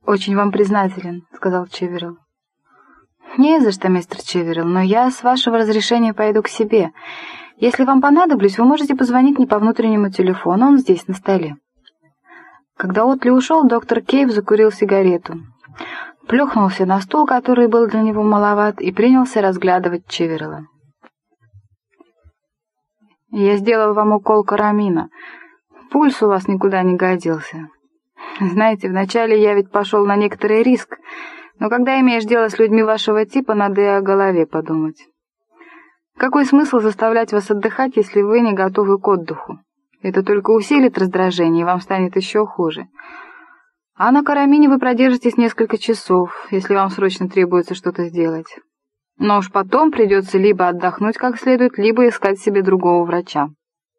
«Очень вам признателен», — сказал Чеверилл. «Не за что, мистер Чеверилл, но я, с вашего разрешения, пойду к себе. Если вам понадоблюсь, вы можете позвонить мне по внутреннему телефону, он здесь, на столе». Когда Отли ушел, доктор Кейв закурил сигарету, плюхнулся на стул, который был для него маловат, и принялся разглядывать Чеверилла. «Я сделал вам укол карамина. Пульс у вас никуда не годился. Знаете, вначале я ведь пошел на некоторый риск, но когда имеешь дело с людьми вашего типа, надо и о голове подумать. Какой смысл заставлять вас отдыхать, если вы не готовы к отдыху? Это только усилит раздражение, и вам станет еще хуже. А на карамине вы продержитесь несколько часов, если вам срочно требуется что-то сделать. Но уж потом придется либо отдохнуть как следует, либо искать себе другого врача».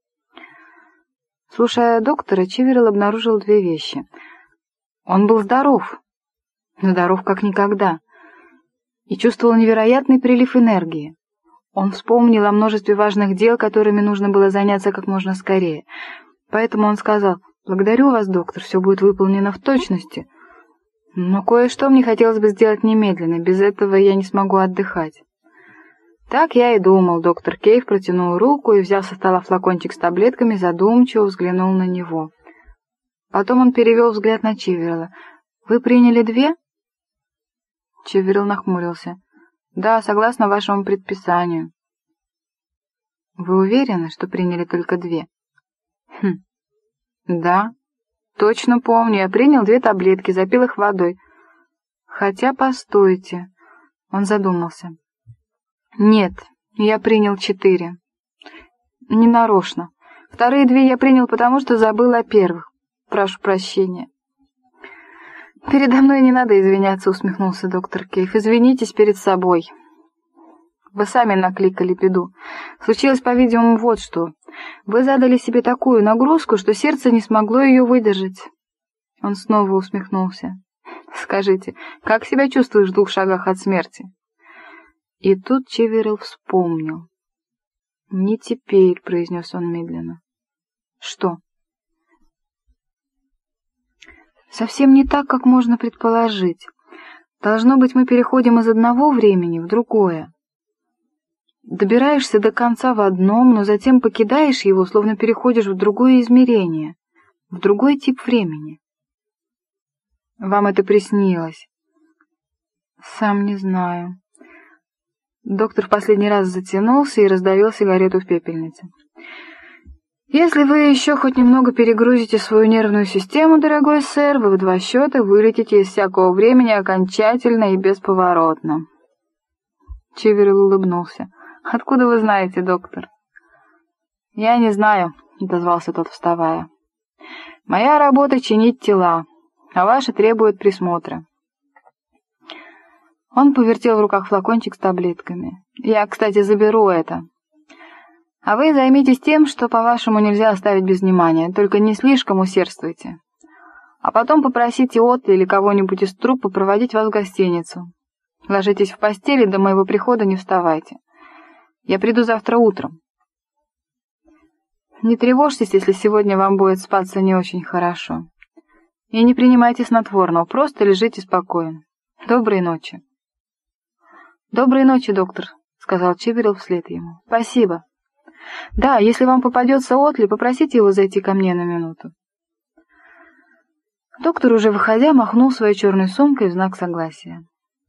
Слушая доктора, Чеверилл обнаружил две вещи. Он был здоров как никогда, и чувствовал невероятный прилив энергии. Он вспомнил о множестве важных дел, которыми нужно было заняться как можно скорее. Поэтому он сказал: «Благодарю вас, доктор, все будет выполнено в точности. Но кое-что мне хотелось бы сделать немедленно, без этого я не смогу отдыхать». «Так я и думал», — доктор Кейв протянул руку и, взяв со стола флакончик с таблетками, задумчиво взглянул на него. Потом он перевел взгляд на Чеверилла. «Вы приняли 2?» Чеверилл нахмурился. «Да, согласно вашему предписанию». «Вы уверены, что приняли только 2?» «Хм, да, точно помню. Я принял 2 таблетки, запил их водой. Хотя, постойте». Он задумался. «Нет, я принял 4. Ненарочно. Вторые 2 я принял, потому что забыл о первых. Прошу прощения». «Передо мной не надо извиняться», — усмехнулся доктор Кейв. «Извинитесь перед собой. Вы сами накликали беду. Случилось, по-видимому, вот что. Вы задали себе такую нагрузку, что сердце не смогло ее выдержать». Он снова усмехнулся. «Скажите, как себя чувствуешь в 2 шагах от смерти?» И тут Чеверилл вспомнил. «Не теперь», — произнес он медленно. «Что?» «Совсем не так, как можно предположить. Должно быть, мы переходим из одного времени в другое. Добираешься до конца в одном, но затем покидаешь его, словно переходишь в другое измерение, в другой тип времени». «Вам это приснилось?» «Сам не знаю». Доктор в последний раз затянулся и раздавил сигарету в пепельнице. «Если вы еще хоть немного перегрузите свою нервную систему, дорогой сэр, вы в 2 счета вылетите из всякого времени окончательно и бесповоротно». Чеверилл улыбнулся. «Откуда вы знаете, доктор?» «Я не знаю», — отозвался тот, вставая. «Моя работа — чинить тела, а ваша требует присмотра». Он повертел в руках флакончик с таблетками. «Я, кстати, заберу это. А вы займитесь тем, что, по-вашему, нельзя оставить без внимания, только не слишком усердствуйте. А потом попросите Отли или кого-нибудь из труппы проводить вас в гостиницу. Ложитесь в постели, до моего прихода не вставайте. Я приду завтра утром. Не тревожьтесь, если сегодня вам будет спаться не очень хорошо. И не принимайте снотворного, просто лежите спокойно. Доброй ночи». «Доброй ночи, доктор», — сказал Чеверилл вслед ему. «Спасибо. Да, если вам попадется Отли, попросите его зайти ко мне на минуту». Доктор, уже выходя, махнул своей черной сумкой в знак согласия.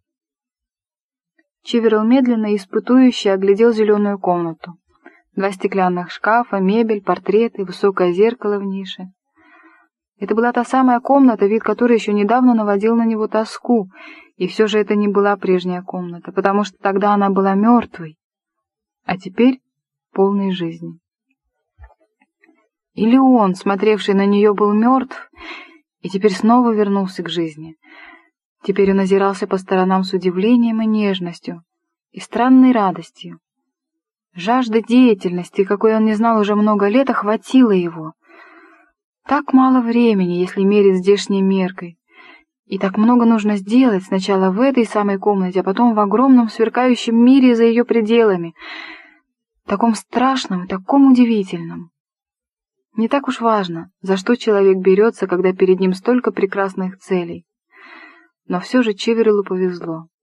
Чеверилл медленно и испытующе оглядел зеленую комнату. 2 стеклянных шкафа, мебель, портреты, высокое зеркало в нише. Это была та самая комната, вид которой еще недавно наводил на него тоску, и все же это не была прежняя комната, потому что тогда она была мертвой, а теперь полной жизни. Или он, смотревший на нее, был мертв, и теперь снова вернулся к жизни. Теперь он озирался по сторонам с удивлением и нежностью, и странной радостью. Жажда деятельности, какой он не знал уже много лет, охватила его. Так мало времени, если мерить здешней меркой. И так много нужно сделать сначала в этой самой комнате, а потом в огромном сверкающем мире за ее пределами, таком страшном и таком удивительном. Не так уж важно, за что человек берется, когда перед ним столько прекрасных целей. Но все же Чеверилу повезло.